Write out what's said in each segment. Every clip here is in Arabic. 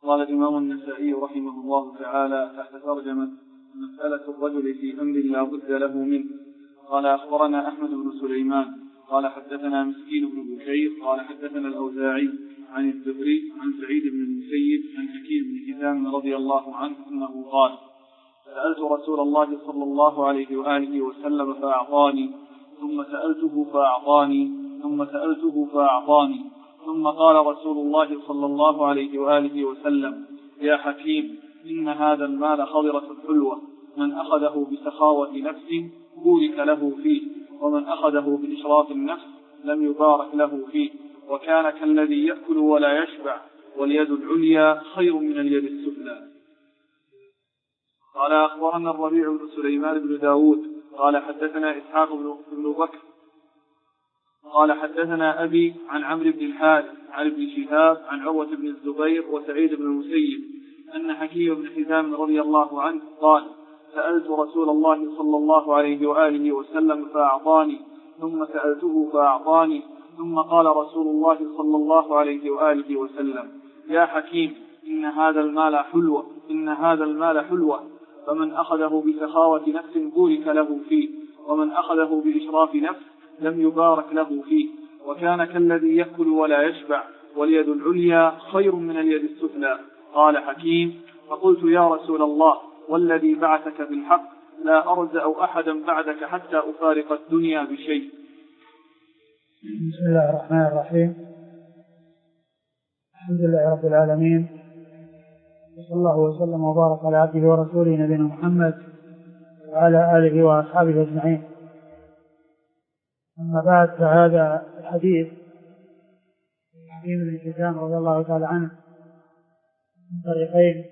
قال الإمام النسائي رحمه الله تعالى تحت ترجمة مسألة الرجل في أمر لا بد له منه. قال أخبرنا أحمد بن سليمان قال حدثنا مسكين بن بشير قال حدثنا الأوزاعي عن الزهري عن سعيد بن المسيب عن حكيم بن حزام رضي الله عنه أنه قال سألت رسول الله صلى الله عليه وآله وسلم فأعطاني ثم سألته فأعطاني ثم سألته فأعطاني ثم قال رسول الله صلى الله عليه وآله وسلم يا حكيم إن هذا المال خضرة حلوة من أخذه بسخاوة نفس بورك له فيه ومن أخذه بإشراف النفس لم يبارك له فيه وكان كالذي يأكل ولا يشبع واليد العليا خير من اليد السفلى. قال أخبرنا الربيع بن سليمان بن داود قال حدثنا إسحاق بن بكر قال حدثنا أبي عن عمرو بن الحارث عن ابن شهاب عن عروة بن الزبير وسعيد بن المسيب أن حكيم بن حزام رضي الله عنه قال سألت رسول الله صلى الله عليه وآله وسلم فأعطاني ثم سألته فأعطاني ثم قال رسول الله صلى الله عليه وآله وسلم يا حكيم إن هذا المال حلوة فمن أخذه بسخاوة نفس بورك له فيه ومن أخذه بإشراف نفس لم يبارك له فيه وكان كالذي يأكل ولا يشبع واليد العليا خير من اليد السفلى. قال حكيم فقلت يا رسول الله والذي بعثك بالحق لا أرزأ أحدا بعدك حتى أفارق الدنيا بشيء. بسم الله الرحمن الرحيم. الحمد لله رب العالمين وصلى الله وسلم وبارك على عبده ورسوله نبينا محمد وعلى آله وأصحابه أجمعين. أما بعد فهذا الحديث حكيم بن حزام رضي الله تعالى عنه من طريقين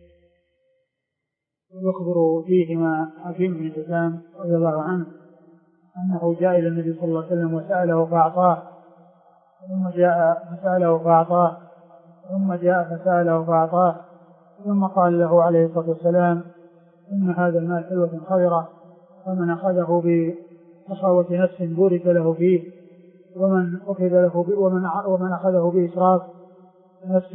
يخبر فيهما حكيم بن حزام رضي الله عنه أنه جاء إلى النبي صلى الله عليه وسلم وسأله فأعطاه ثم جاء فسأله فأعطاه ثم جاء فسأله فأعطاه ثم قال له عليه الصلاة والسلام إن هذا المال حلوة خضرة فمن أخذه بسخاوة نفس بورك له فيه ومن أخذه بإسراف نفس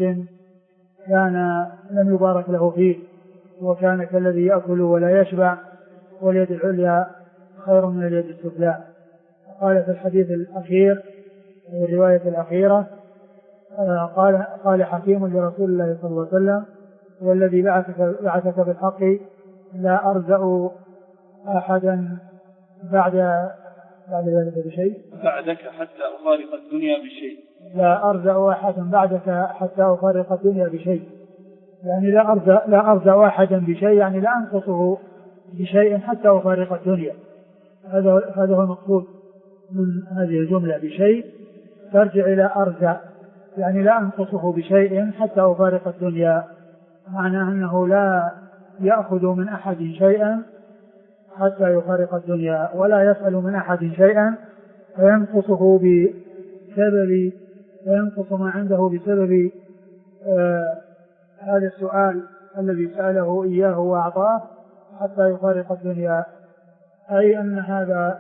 لم يبارك له فيه وكان كالذي يأكل ولا يشبع واليد العليا خير من اليد السفلى. قال في الحديث الأخير في الرواية الأخيرة قال حكيم لرسول الله صلى الله عليه وسلم والذي بعثك بالحق لا أرزأ أحدا بعد ذلك بشيء بعدك حتى أفارق الدنيا بشيء. لا أرزأ أحدا بعدك حتى أفارق الدنيا بشيء يعني لا أرزأ أحدا بشيء يعني لا أنقصه بشيء حتى أفارق الدنيا. هذا هو المقصود من هذه الجملة بشيء ترجع إلى أرزأ يعني لا أنقصه بشيء حتى أفارق الدنيا معنى أنه لا يأخذ من أحد شيئا حتى يفارق الدنيا ولا يسأل من أحد شيئا فينقص ما عنده بسبب هذا السؤال الذي سأله إياه وأعطاه حتى يفارق الدنيا. أي أن هذا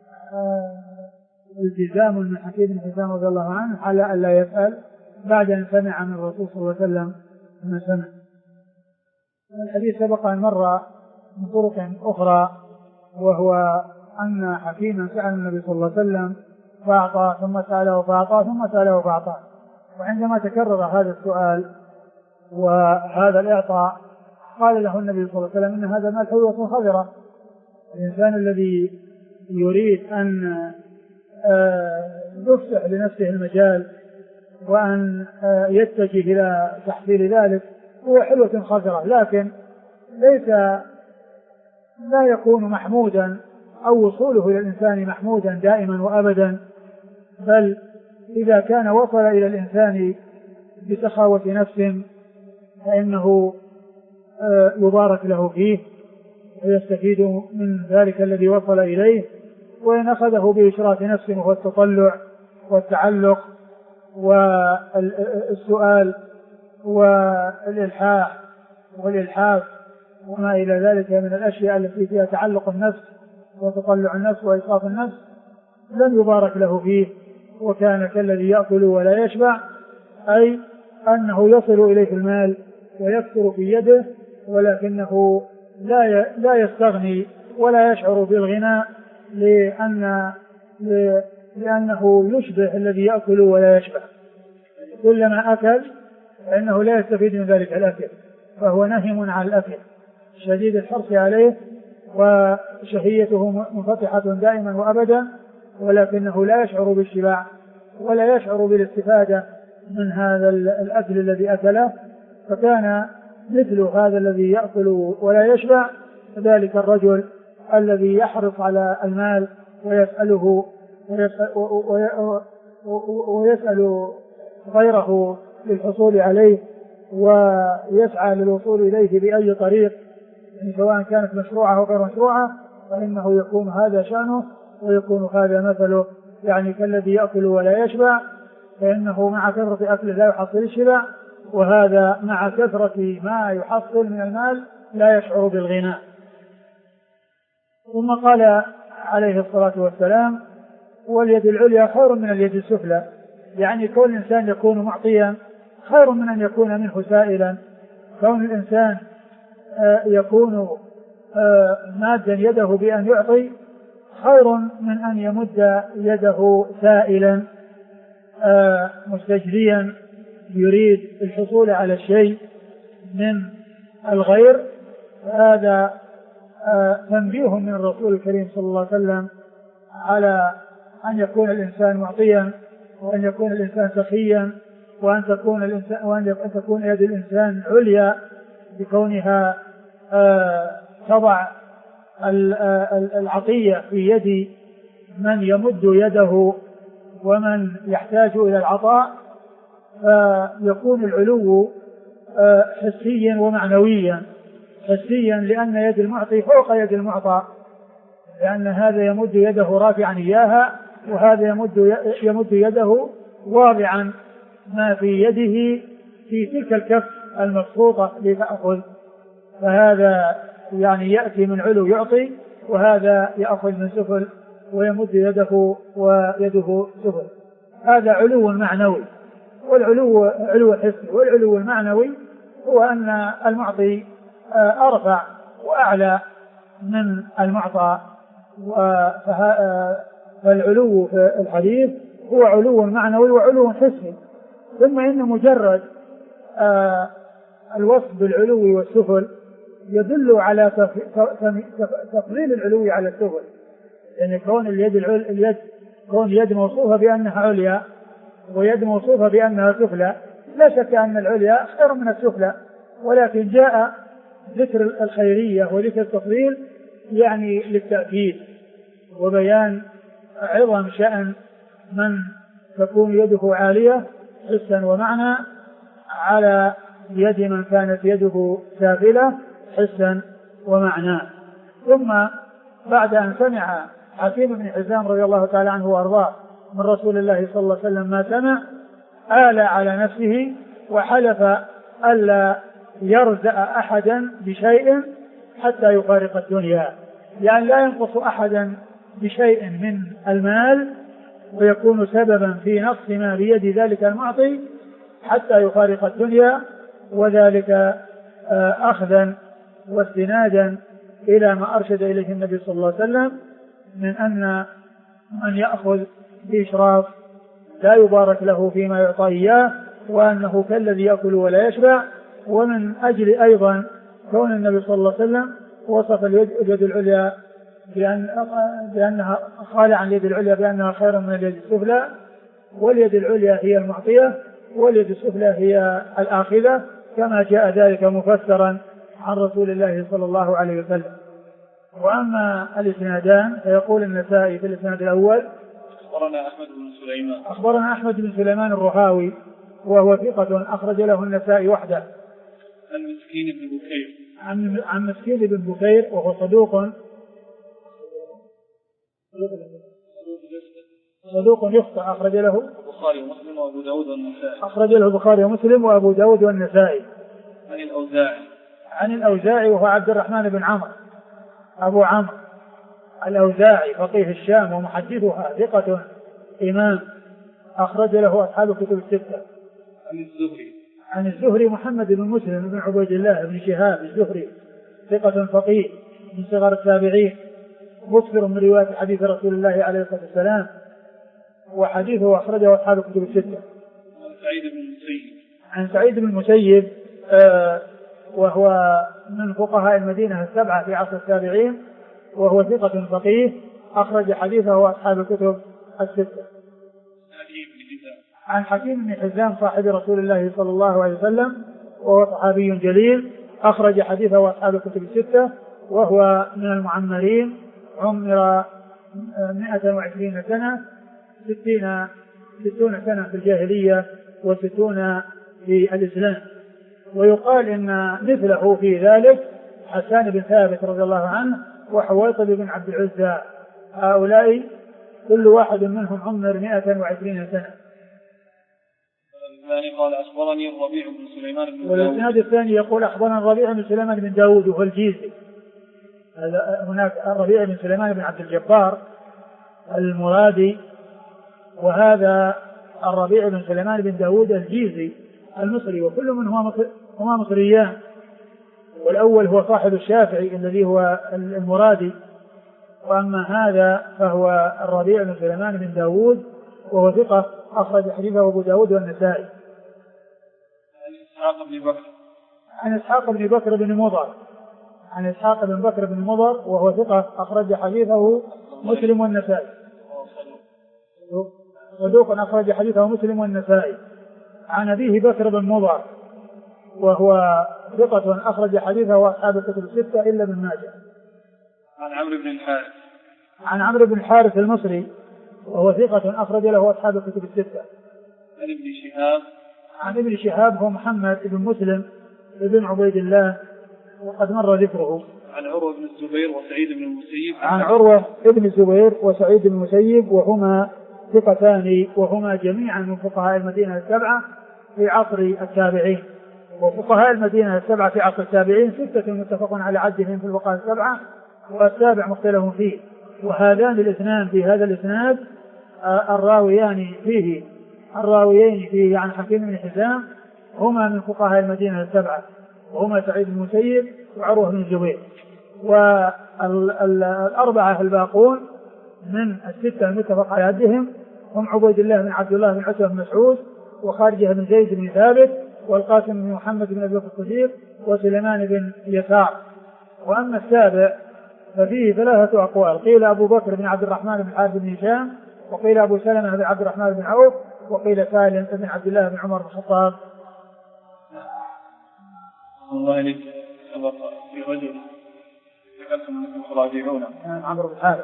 التزام من حكيم بن حزام رضي الله عنه على أن لا يسأل بعد أن سمع من الرسول صلى الله عليه وسلم ما سمع. الحديث سبق أن مر من طرق أخرى وهو أن حكيما سأل النبي صلى الله عليه وسلم فأعطى ثم سأله فأعطى ثم سأله فأعطى. وعندما تكرر هذا السؤال وهذا الإعطاء قال له النبي صلى الله عليه وسلم إن هذا المال حلوة خضرة. الإنسان الذي يريد أن يفسح لنفسه المجال وأن يتجه إلى تحصيل ذلك هو حلوة خضرة لكن لا يكون محمودا أو وصوله إلى الإنسان محمودا دائما وأبدا بل إذا كان وصل إلى الإنسان بسخاوة نفس فإنه يبارك له فيه ويستفيد من ذلك الذي وصل إليه. وإن أخذه بإشراف نفس وهو التطلع والتعلق والسؤال والإلحاح والإلحاف وما إلى ذلك من الأشياء التي فيها تعلق النفس وتطلع النفس وإشراف النفس لم يبارك له فيه وكان كالذي يأكل ولا يشبع أي أنه يصل إليه المال ويكثر في يده، ولكنه لا يستغني ولا يشعر بالغناء لأنه يشبه الذي يأكل ولا يشبع. كلما أكل فإنه لا يستفيد من ذلك الأكل، فهو نهم عن الأكل شديد الحرص عليه وشهيته منفتحة دائما وأبدا، ولكنه لا يشعر بالشبع ولا يشعر بالاستفادة من هذا الأكل الذي أكله. فكان مثل هذا الذي يأكل ولا يشبع ذلك الرجل الذي يحرص على المال ويسأله ويسأل غيره للحصول عليه ويسعى للوصول إليه بأي طريق، سواء كانت مشروعة أو غير مشروعة، فإنه يكون هذا شأنه ويكون هذا مثله. يعني كالذي يأكل ولا يشبع، فإنه مع كثرة أكله لا يحصل الشبع، وهذا مع كثرة ما يحصل من المال لا يشعر بالغناء. ثم قال عليه الصلاة والسلام: واليد العليا خير من اليد السفلى. يعني كون الإنسان يكون معطيا خير من أن يكون منه سائلا. كون الإنسان يكون مادا يده بأن يعطي خير من أن يمد يده سائلا مستجريا يريد الحصول على الشيء من الغير. هذا تنبيه من الرسول الكريم صلى الله عليه وسلم على أن يكون الإنسان معطيا، وأن يكون الإنسان سخيا، وأن تكون يد الإنسان عليا بكونها تضع العطية في يد من يمد يده ومن يحتاج إلى العطاء، فيكون العلو حسيا ومعنويا. حسيا لأن يد المعطي فوق يد المعطى، لأن هذا يمد يده رافعا إياها، وهذا يمد يده واضعا ما في يده في تلك الكف المبسوطة لتأخذ. فهذا يعني يأتي من علو يعطي، وهذا يأخذ من سفل ويمد يده ويده سفل. هذا علو معنوي، والعلو علو حسي. والعلو المعنوي هو أن المعطي أرفع وأعلى من المعطى. فالعلو في الحديث هو علو معنوي وعلو حسي. ثم إن مجرد الوصف بالعلو والسفل يدل على تفضيل العلو على السفل. يعني كون اليد موصوفة بأنها عليا ويد موصوفة بأنها سفلى، لا شك أن العليا خير من السفلى، ولكن جاء ذكر الخيرية وذكر التفضيل يعني للتأكيد وبيان عظم شأن من تكون يده عالية حسا ومعنى على يد من كانت يده سافلة حسا ومعنى. ثم بعد أن سمع حكيم بن حزام رضي الله تعالى عنه وأرضاه من رسول الله صلى الله عليه وسلم ما سمع، آل على نفسه وحلف ألا يرزق أحدا بشيء حتى يفارق الدنيا. يعني لا ينقص أحدا بشيء من المال ويكون سببا في نقص ما بيد ذلك المعطي حتى يفارق الدنيا، وذلك أخذا واستنادا إلى ما أرشد إليه النبي صلى الله عليه وسلم من أن من يأخذ بإشراف لا يبارك له فيما يعطى إياه، وأنه كالذي يأكل ولا يشبع. ومن أجل أيضا كون النبي صلى الله عليه وسلم وصف اليد العليا بأنها قال عن اليد العليا بأنها خير من اليد السفلى، واليد العليا هي المعطية واليد السفلى هي الآخذة، كما جاء ذلك مفسرا عن رسول الله صلى الله عليه وسلم. وأما الإسنادان فيقول النسائي في الإسناد الأول: أخبرنا أحمد بن سليمان الرهاوي وهو ثقة أخرج له النسائي وحده. عن مسكين بن بكير وهو صدوق يخطئ أخرج له البخاري ومسلم وأبو داود والنسائي. أخرج له البخاري ومسلم وأبو داود والنسائي. عن الأوزاعي وهو عبد الرحمن بن عمرو أبو عمرو الأوزاعي فقيه الشام ومحدثها ثقة إمام أخرج له أصحاب الكتب الستة. عن الزهري محمد بن مسلم بن عبيد الله بن شهاب الزهري ثقة فقيه من صغار التابعين مكثر من رواية حديث رسول الله عليه الصلاة والسلام، وحديثه أخرجه أصحاب الكتب الستة. عن سعيد بن المسيب وهو من فقهاء المدينة السبعة في عصر التابعين، وهو ثقة فقيه أخرج حديثه أصحاب الكتب الستة. عن حكيم بن حزام صاحب رسول الله صلى الله عليه وسلم وهو صحابي جليل أخرج حديثه أصحاب الكتب الستة، وهو من المعمرين، عمر 120 سنة، 60 سنة في الجاهلية و60 في الإسلام. ويقال إن مثله في ذلك حسان بن ثابت رضي الله عنه وحويطب بن عبد العزى، هؤلاء كل واحد منهم عمر 120 سنة. قال أخبرني الربيع بن سليمان بن داود. والإسناد الثاني يقول أخبرنا الربيع بن سليمان بن داود وهو الجيزي. هناك الربيع بن سليمان بن عبد الجبار المرادي، وهذا الربيع بن سليمان بن داود الجيزي المصري، وكل منهما مصريان. والأول هو صاحب الشافعي الذي هو المرادي، وأما هذا فهو الربيع بن سليمان بن داود وهو ثقة أخرج حديثه أبو داود والنسائي. عن إسحاق بن بكر بن مضر، عن إسحاق بن بكر بن مضر وهو ثقة أخرج حديثه مسلم والنسائي، صدوق أخرج حديثه مسلم والنسائي. عن أبيه بكر بن مضر وهو ثقة أخرج حديثه أصحاب الكتب الستة إلا ابن ماجه. عن عمرو بن الحارث، عن عمرو بن الحارث المصري وهو ثقة أخرج له أصحاب الكتب الستة. عن ابن شهاب، عن ابن شهاب هو محمد بن مسلم بن عبيد الله وقد مر ذكره. عن عروة بن الزبير وسعيد بن المسيب، عن عروة بن الزبير وسعيد بن المسيب وهما ثقتان، وهما جميعا من فقهاء المدينة السبعة في عصر التابعين. وفقهاء المدينة السبعة في عصر التابعين 6 متفق على عدهم في الفقهاء السبعة، والسابع مختلف فيه. وهذان الاثنان في هذا الاسناد الراويين فيه عن حكيم بن حزام هما من فقهاء المدينة السبعة، وهما سعيد بن المسيب وعروة بن الزبير. والأربعة الباقون من 6 المتفق على عدهم هم عبيد الله بن عبد الله بن عتبة بن مسعود، وخارجة بن زيد بن ثابت، والقاسم بن محمد بن أبي بكر الصديق، وسليمان بن يسار. وأما السابع ففيه 3 أقوال، قيل أبو بكر بن عبد الرحمن بن الحارث بن هشام، وقيل أبو سلمة بن عبد الرحمن بن عوف، وقيل سالم بن عبد الله بن عمر بن الخطاب. الله إليك سبق في رجل ذكرتم أنكم تراجعون عمرو بن الحارث.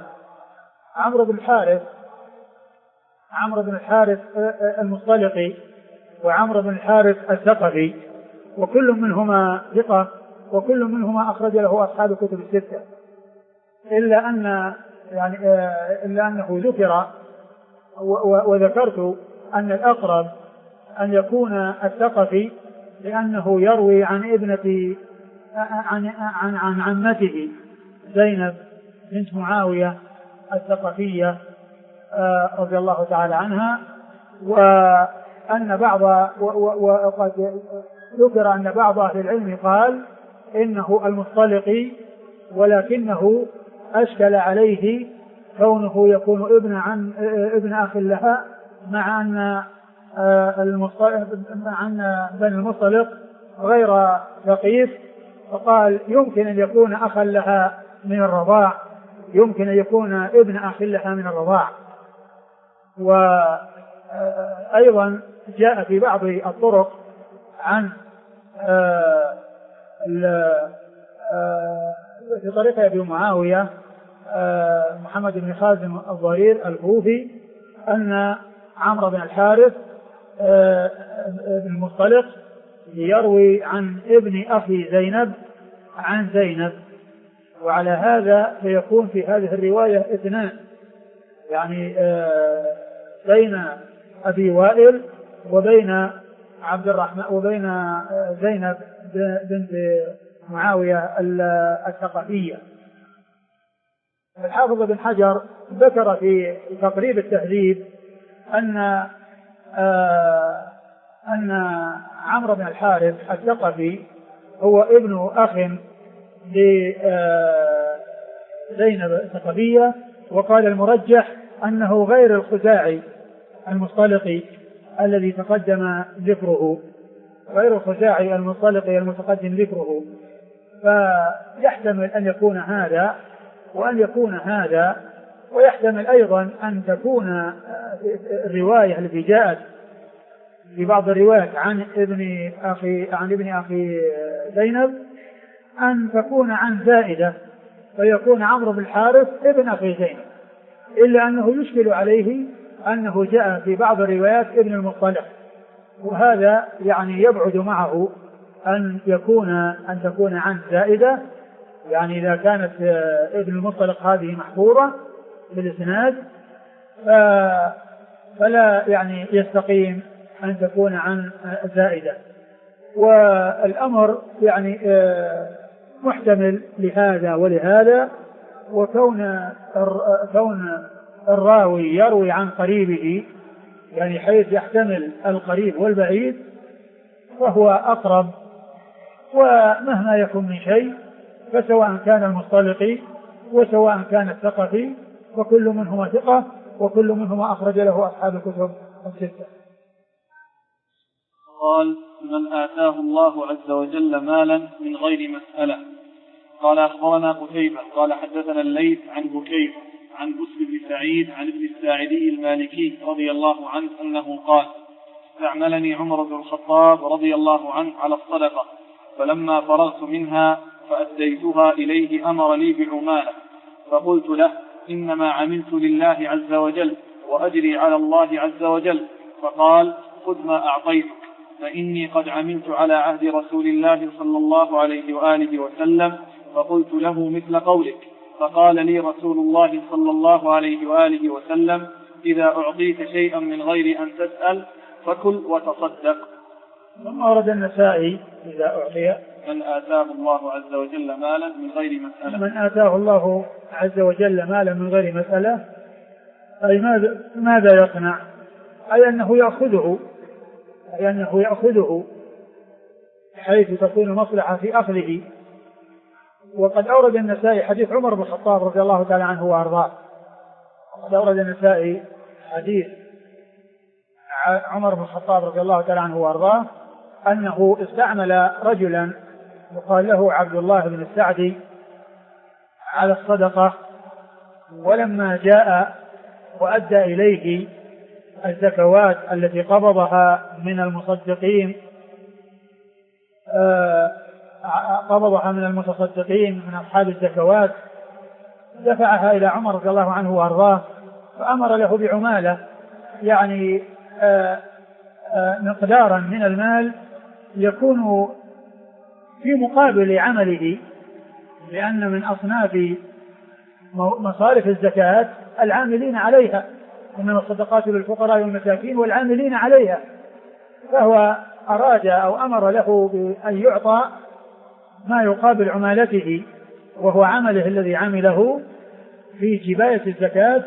عمرو بن الحارث المصطلقي وعمرو بن الحارث الثقفي، وكل منهما ثقة، وكل منهما أخرج له أصحاب الكتب الستة، إلا أنه ذكر وذكرت أن الأقرب أن يكون الثقفي، لأنه يروي عن ابنة عن عمته زينب بنت معاوية الثقفية رضي الله تعالى عنها. وقد ذكر أن بعض أهل العلم قال إنه المصطلقي، ولكنه أشكل عليه كونه يكون ابن أخ لها، مع أن بني المصطلق غير ثقيف، فقال يمكن أن يكون أخا لها من الرضاع، يمكن أن يكون ابن أخ لها من الرضاع. وأيضا جاء في بعض الطرق عن في طريق أبي معاوية محمد بن خازم الضرير الكوفي أن عمرو بن الحارث بن المصطلق يروي عن ابن أخي زينب عن زينب، وعلى هذا فيكون في هذه الرواية 2، يعني بين أبي وائل وبين عبد الرحمن وبين زينب بنت معاوية الثقفية. الحافظ بن حجر ذكر في تقريب التهذيب أن عمرو بن الحارث الثقفي هو ابن أخ لزينب الثقفية، وقال المرجح أنه غير الخزاعي المصطلقي الذي تقدم ذكره، غير الخزاعي المصطلقي المتقدم ذكره، فيحتمل أن يكون هذا وأن يكون هذا، ويحتمل أيضا أن تكون الرواية التي جاءت في بعض الروايات عن ابن أخي زينب أن تكون عن زائدة فيكون عمرو بن الحارث ابن أخي زينب، إلا أنه يشكل عليه أنه جاء في بعض الروايات ابن المطلق، وهذا يعني يبعد معه أن تكون عن زائدة، يعني إذا كانت ابن المطلق هذه محفورة بالإسناد فلا يعني يستقيم أن تكون عن زائدة. والأمر يعني محتمل لهذا ولهذا، وكون الراوي يروي عن قريبه يعني حيث يحتمل القريب والبعيد فهو أقرب. ومهما يكون من شيء فسواء كان المصطلقي وسواء كان الثقفي فكل منهما ثقة وكل منهما أخرج له أصحاب الكتب الستة. قال: من آتاه الله عز وجل مالا من غير مسألة. قال: أخبرنا قتيبة قال حدثنا الليث عن بكير عن بسر بن سعيد عن ابن الساعدي المالكي رضي الله عنه أنه قال: استعملني عمر بن الخطاب رضي الله عنه على الصدقة، فلما فرغت منها فأديتها إليه أمر لي بعمالة، فقلت له: إنما عملت لله عز وجل وأجري على الله عز وجل. فقال: خذ ما أعطيتك، فإني قد عملت على عهد رسول الله صلى الله عليه وآله وسلم. فقلت له مثل قولك. فقال لي رسول الله صلى الله عليه وآله وسلم: إذا أعطيت شيئا من غير أن تسأل فكل وتصدق. ثم ورد النسائي: إذا أعطي من آتاه الله عز وجل مالا من غير مسألة. من آتاه الله عز وجل مالا من غير مسألة، أي ماذا يصنع؟ أي أنه يأخذه حيث تكون مصلحة في أخذه. وقد أورد النسائي حديث عمر بن الخطاب رضي الله تعالى عنه وأرضاه. قد أورد النسائي حديث عمر بن الخطاب رضي الله تعالى عنه وأرضاه أنه استعمل رجلا يقال له عبد الله بن السعدي على الصدقة، ولما جاء وأدى إليه الزكوات التي قبضها من المصدقين من أصحاب الزكوات، دفعها إلى عمر رضي الله عنه وأرضاه، فأمر له بعمالة، يعني مقدارا من المال يكون في مقابل عمله، لأن من أصناف مصارف الزكاة العاملين عليها، ومن الصدقات للفقراء والمساكين والعاملين عليها، فهو أراد أو أمر له بأن يعطى ما يقابل عمالته، وهو عمله الذي عمله في جباية الزكاة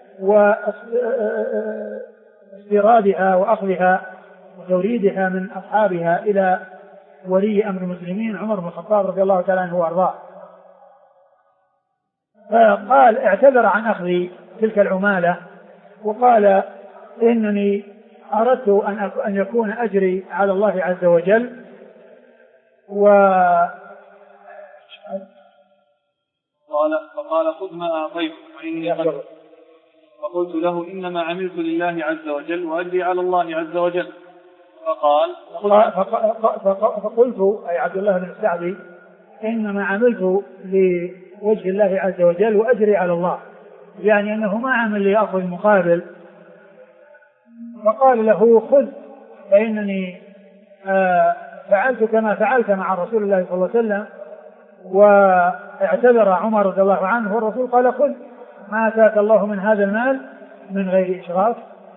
واستيرادها وأخذها وتوريدها من أصحابها إلى ولي أمر المسلمين عمر بن الخطاب رضي الله تعالى عنه وأرضاه. فقال: اعتذر عن أخذ تلك العمالة، وقال: إنني أردت أن يكون أجري على الله عز وجل. فقال: خذ ما أعطيتك فإني قد. فقلت له: إنما عملت لله عز وجل وأجري على الله عز وجل. فقلت أي عبد الله بن السعدي: إنما عملت لوجه الله عز وجل وأجري على الله، يعني أنه ما عمل لأخذ مقابل. فقال له: خذ، فإنني فعلت كما فعلت مع رسول الله صلى الله عليه وسلم. واعتذر عمر رضي الله عنه، والرسول قال: خذ ما آتاك الله من هذا المال من غير إشراف.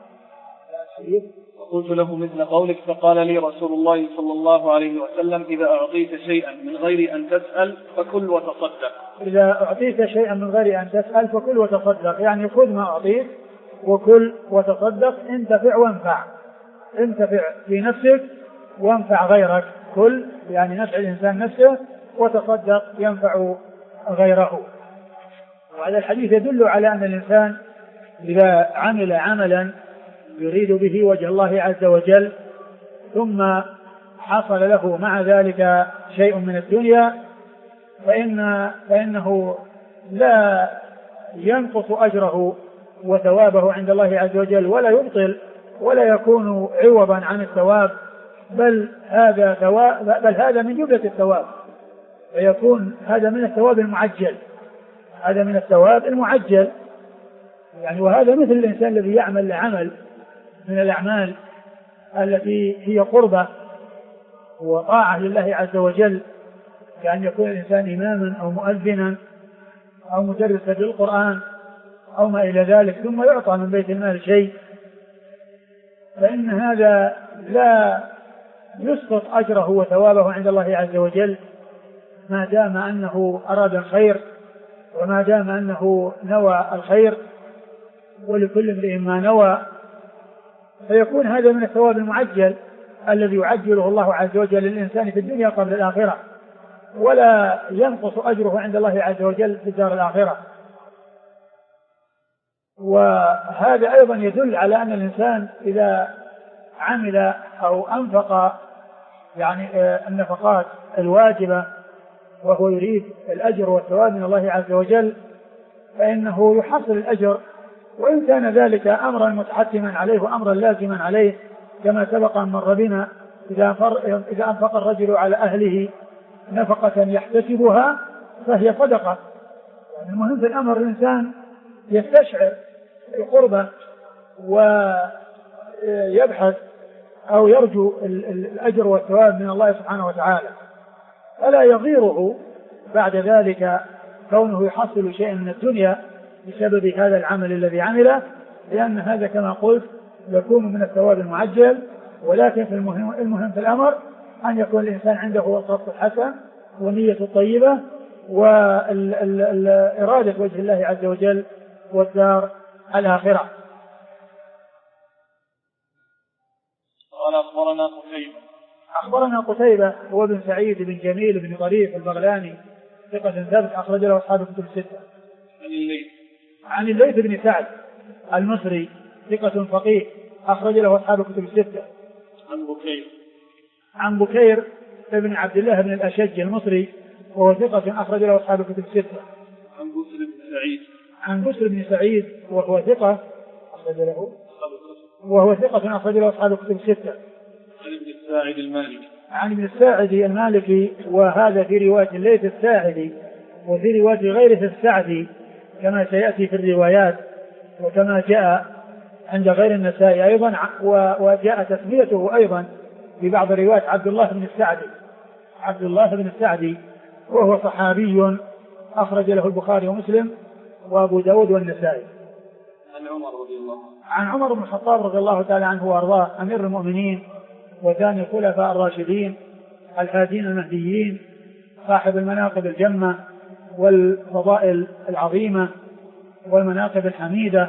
قلت له مثل قولك. فقال لي رسول الله صلى الله عليه وسلم: إذا أعطيت شيئا من غير أن تسأل فكل وتصدق. إذا أعطيت شيئا من غير أن تسأل فكل وتصدق، يعني خذ ما أعطيت وكل وتصدق، انتفع وانفع. انتفع في نفسك وانفع غيرك، كل يعني نفع الإنسان نفسه وتصدق ينفع غيره. وهذا الحديث يدل على أن الإنسان إذا عمل عملا يريد به وجه الله عز وجل ثم حصل له مع ذلك شيء من الدنيا فإنه لا ينقص أجره وثوابه عند الله عز وجل ولا يبطل ولا يكون عوضا عن الثواب، بل هذا من جملة الثواب، فيكون هذا من الثواب المعجل، هذا من الثواب المعجل يعني. وهذا مثل الإنسان الذي يعمل عمل من الأعمال التي هي قربة وطاعة لله عز وجل، كأن يكون الإنسان إماما أو مؤذنا أو مدرسا للقرآن أو ما إلى ذلك، ثم يعطى من بيت المال شيء، فإن هذا لا يسقط أجره وثوابه عند الله عز وجل ما دام أنه أراد الخير وما دام أنه نوى الخير، ولكل امرئ ما نوى، فيكون هذا من الثواب المعجل الذي يعجله الله عز وجل للإنسان في الدنيا قبل الآخرة، ولا ينقص أجره عند الله عز وجل في الدار الآخرة. وهذا أيضا يدل على أن الإنسان إذا عمل أو أنفق يعني النفقات الواجبة وهو يريد الأجر والثواب من الله عز وجل فإنه يحصل الأجر، وإن كان ذلك أمرا متحتما عليه وأمرا لازما عليه، كما سبق أن مر بنا إذا أنفق الرجل على أهله نفقة يحتسبها فهي صدقة. يعني المهم في الأمر الإنسان يستشعر القربة ويبحث أو يرجو الأجر والثواب من الله سبحانه وتعالى، فلا يغيره بعد ذلك كونه يحصل شيئا من الدنيا بسبب هذا العمل الذي عمله، لأن هذا كما قلت يكون من الثواب المعجل. ولكن في المهم في الأمر أن يكون الإنسان عنده القصد الحسن ونية الطيبة وإرادة وجه الله عز وجل والدار الآخرة. قال أخبرنا قتيبة هو بن سعيد بن جميل بن طريف البغلاني ثقة ثبت أخرج له أصحاب الكتب الستة. عن الليث بن سعد المصري ثقة فقيه أخرج له أصحاب الكتب الستة. عن بكير ابن عبد الله بن الأشج المصري وهو ثقة أخرج له أصحاب الكتب الستة. عن بسر بن سعيد وهو ثقة أخرج له أصحاب الكتب الستة. عن ابن الساعد المالكي وهذا في رواية الليث الساعدي، وفي رواية غيره السعدي كما سيأتي في الروايات، وكما جاء عند غير النسائي أيضا، وجاء تسميته أيضا في بعض الروايات عبد الله بن السعدي وهو صحابي أخرج له البخاري ومسلم وأبو داود والنسائي. عن عمر بن الخطاب رضي الله تعالى عنه وأرضاه أمير المؤمنين وثاني الخلفاء الراشدين الهادين المهديين صاحب المناقب الجمة والفضائل العظيمة والمناقب الحميدة،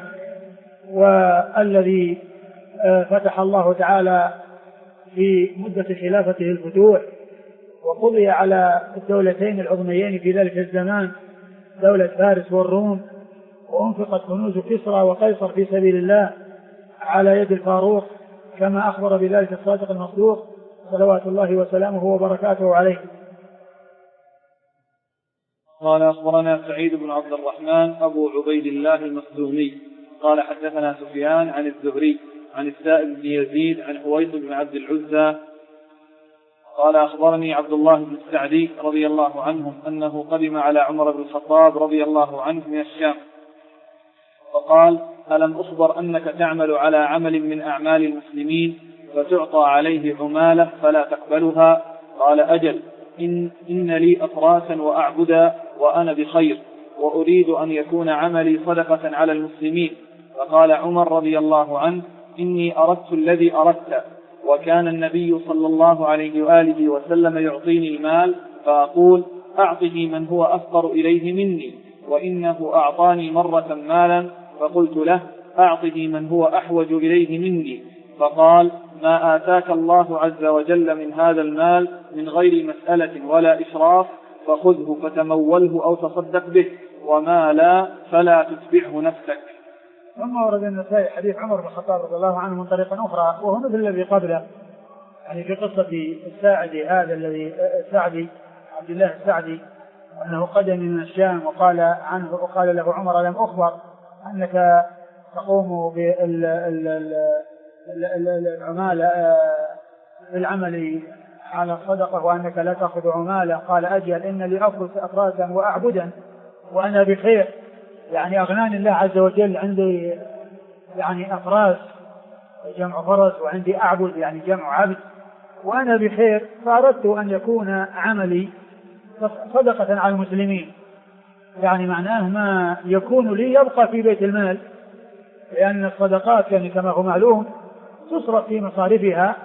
والذي فتح الله تعالى في مدة خلافته الفتوح وقضي على الدولتين العظميين في ذلك الزمان دولة فارس والروم، وأنفقت كنوز كسرى وقيصر في سبيل الله على يد الفاروق كما أخبر بذلك الصادق المصدوق صلوات الله وسلامه وبركاته عليه. قال أخبرنا سعيد بن عبد الرحمن أبو عبيد الله المخزومي قال حدثنا سفيان عن الزهري عن السائب بن يزيد عن حويص بن عبد العزى قال أخبرني عبد الله بن السعدي رضي الله عنهم أنه قدم على عمر بن الخطاب رضي الله عنه من الشام فقال: ألم أخبر أنك تعمل على عمل من أعمال المسلمين فتعطى عليه عمالة فلا تقبلها؟ قال: أجل، إن لي أفراسا وأعبدا وأنا بخير، وأريد أن يكون عملي صدقة على المسلمين. فقال عمر رضي الله عنه: إني أردت الذي أردت، وكان النبي صلى الله عليه وآله وسلم يعطيني المال فأقول: أعطه من هو أفقر إليه مني، وإنه أعطاني مرة مالا فقلت له: أعطه من هو أحوج إليه مني، فقال: ما آتاك الله عز وجل من هذا المال من غير مسألة ولا إشراف فخذه فتموله أو تصدق به، وما لا فلا تتبعه نفسك. ثم ورد النسائي حديث عمر بن الخطاب رضي الله عنه من طريق أخرى وهو مثل الذي قبله، يعني في قصة الساعدي هذا الذي الساعدي عبد الله الساعدي أنه قدم من الشام وقال عنه وقال له عمر لم أخبر أنك تقوم بالعمالة بالعمل على الصدقة وأنك لا تأخذ عمالة. قال أجل إن لي أفراسا وأعبدا وأنا بخير، يعني أغناني الله عز وجل، عندي يعني أفراس جمع فرس وعندي أعبد يعني جمع عبد وأنا بخير، فأردت أن يكون عملي صدقة على المسلمين، يعني معناه ما يكون لي يبقى في بيت المال، لأن الصدقات يعني كما هو معلوم تصرف في مصارفها،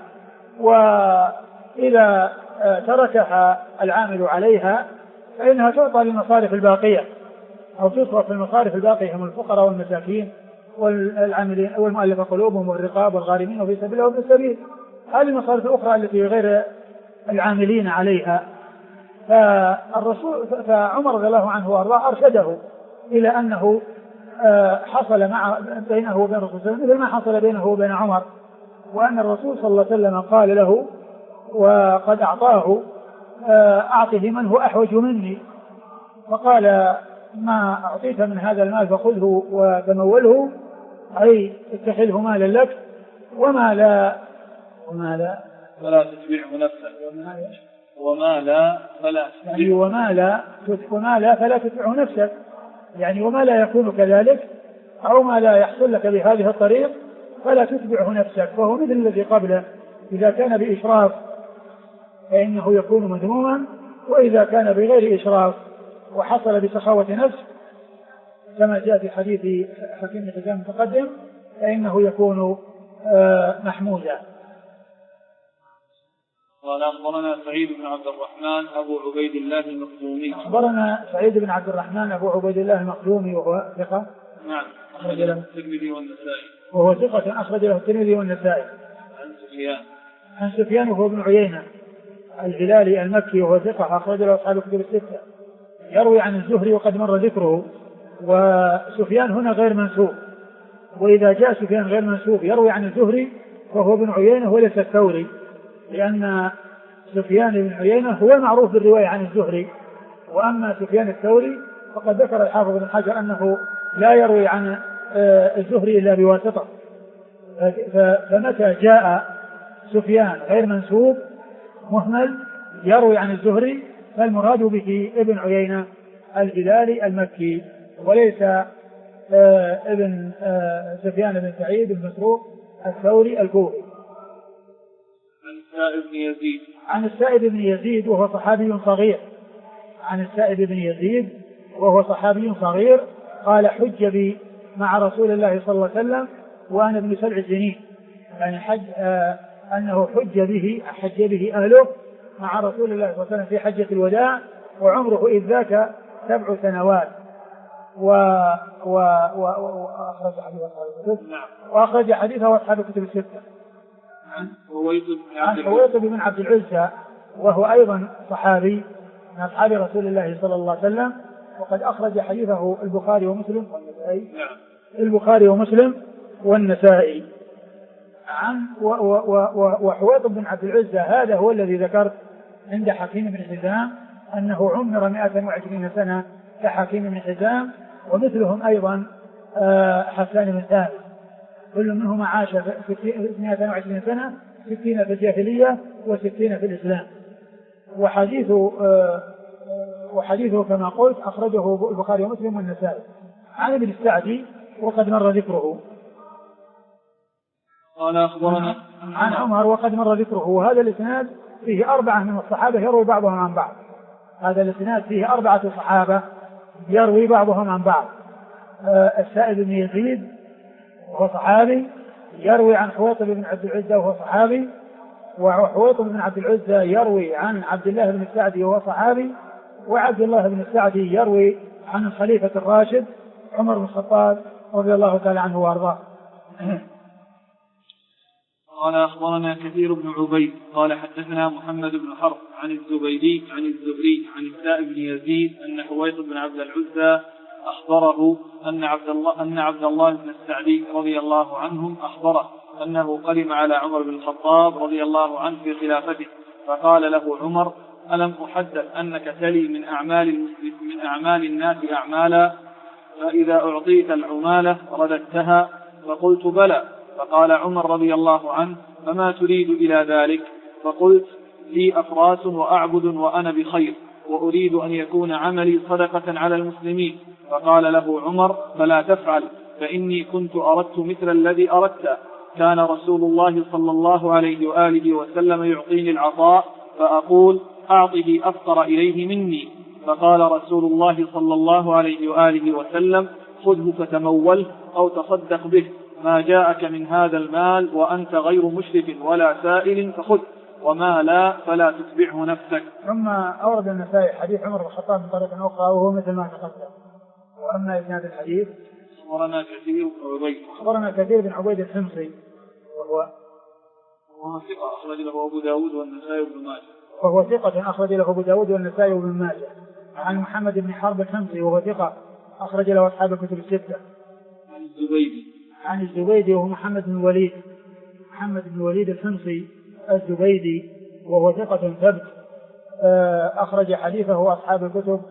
وإذا تركها العامل عليها فإنها تعطى للمصارف الباقية أو تصرف في المصارف الباقية هم الفقراء والمساكين والعاملين والمؤلفة قلوبهم والرقاب والغارمين وفي سبيل الله وفي السبيل، هذه المصارف الأخرى التي غير العاملين عليها. فعمر رضي الله عنه وارضاه أرشده إلى أنه حصل بينه وبين الرسول صلى الله عليه وسلم مثل ما حصل بينه وبين عمر، وأن الرسول صلى الله عليه وسلم قال له وقد أعطاه أعطه من هو أحوج مني، فقال ما أعطيت من هذا المال فخذه وتموله، أي اتخذه مالا لك وما لا فلا تتبعه نفسك، وما لا فلا تتبعه نفسك، يعني وما لا يكون كذلك أو ما لا يحصل لك بهذه الطريق فلا تتبعه نفسك، فهو مثل الذي قبله، إذا كان بإشراف فإنه يكون مذموما، وإذا كان بغير إشراف وحصل بسخاوة نفس كما جاء في حديث حكيم بن حزام المتقدم فإنه يكون محمودا. قال أخبرنا سعيد بن عبد الرحمن أبو عبيد الله المخزومي. أخبرنا سعيد بن عبد الرحمن أبو عبيد الله المخزومي وهو ثقة. نعم. أخرج له الترمذي والنسائي. وهو ثقة أخرج له الترمذي والنسائي. عن سفيان وهو ابن عيينة الهلالي المكي وهو ثقة أخرج له أصحاب الكتب الستة. يروي عن الزهري وقد مر ذكره، وسفيان هنا غير منسوب، وإذا جاء سفيان غير منسوب يروي عن الزهري فهو ابن عيينة وليس الثوري، لأن سفيان بن عيينة هو المعروف بالرواية عن الزهري، وأما سفيان الثوري فقد ذكر الحافظ بن حجر أنه لا يروي عن الزهري إلا بواسطة، فمتى جاء سفيان غير منسوب مهمل يروي عن الزهري فالمراد به ابن عيينة الهلالي المكي وليس ابن سفيان بن سعيد بن مسروق الثوري الكوفي. عن السائب بن يزيد وهو صحابي صغير. عن السائب بن يزيد وهو صحابي صغير قال حج بي مع رسول الله صلى الله عليه وسلم وأنا ابن 7 سنين، يعني أنه حج به أهله مع رسول الله صلى الله عليه وسلم في حجة الوداع وعمره إذ ذاك 7 سنوات. وأخرج حديثه أصحاب الكتب الستة. عن حويطب بن عبد العزى وهو أيضا صحابي من أصحاب رسول الله صلى الله عليه وسلم، وقد أخرج حديثه البخاري ومسلم والنسائي. وحويطب بن عبد العزى هذا هو الذي ذكرت عند حكيم بن حزام أنه عمر 120 سنة كحكيم بن حزام، ومثلهم أيضا حسان بن ثابت، كل منهم عاش في 120 سنة، 60 في الجاهلية و60 في الإسلام. وحديثه كما قلت أخرجه البخاري ومسلم والنسائي. عن ابن السعدي وقد مر ذكره. قال أخبرنا عن عمر وقد مر ذكره. وهذا الإسناد فيه 4 من الصحابة يروي بعضهم عن بعض. هذا الإسناد فيه 4 صحابة يروي بعضهم عن بعض. السائب بن يزيد وهو صحابي يروي عن حويطب بن عبد العزى وهو صحابي، وحويطب بن عبد العزى يروي عن عبد الله بن السعدي وهو صحابي، وعبد الله بن السعدي يروي عن الخليفة الراشد عمر بن الخطاب رضي الله تعالى عنه وارضاه. قال أخبرنا كثير بن عبيد قال حدثنا محمد بن حرب عن الزبيدي عن الزهري عن السائب بن يزيد أن حويط بن عبد العزى أخبره أن عبد الله بن السعدي رضي الله عنهم أخبره أنه قدم على عمر بن الخطاب رضي الله عنه في خلافته، فقال له عمر: ألم أحدث أنك تلي من أعمال الناس أعمالا، فإذا أعطيت العمالة رددتها؟ فقلت: بلى. فقال عمر رضي الله عنه: فما تريد إلى ذلك؟ فقلت: لي أفراس وأعبد وأنا بخير، وأريد أن يكون عملي صدقة على المسلمين. فقال له عمر: فلا تفعل، فإني كنت أردت مثل الذي أردت. كان رسول الله صلى الله عليه وآله وسلم يعطيني العطاء فأقول: أعطه أفقر إليه مني. فقال رسول الله صلى الله عليه وآله وسلم: خذه فتموله أو تصدق به، ما جاءك من هذا المال وأنت غير مشرف ولا سائل فخذ، وما لا فلا تتبعه نفسك. ثم أورد النسائي حديث عمر بن الخطاب من طريق أخرى وهو مثل ما تقدم. وأما إسناد الحديث: أخبرنا كثير بن عبيد الحمصي وهو ثقة أخرج له أبو داود والنسائي وابن ماجه. وهو ثقة أخرج له أبو داود والنسائي وابن ماجه. عن محمد بن حرب الحمصي وهو ثقة أخرج له أصحاب الكتب الستة. عن الزبيدي وهو محمد بن وليد الحمصي الزبيدي وهو ثقة ثبت أخرج حديثه أصحاب الكتب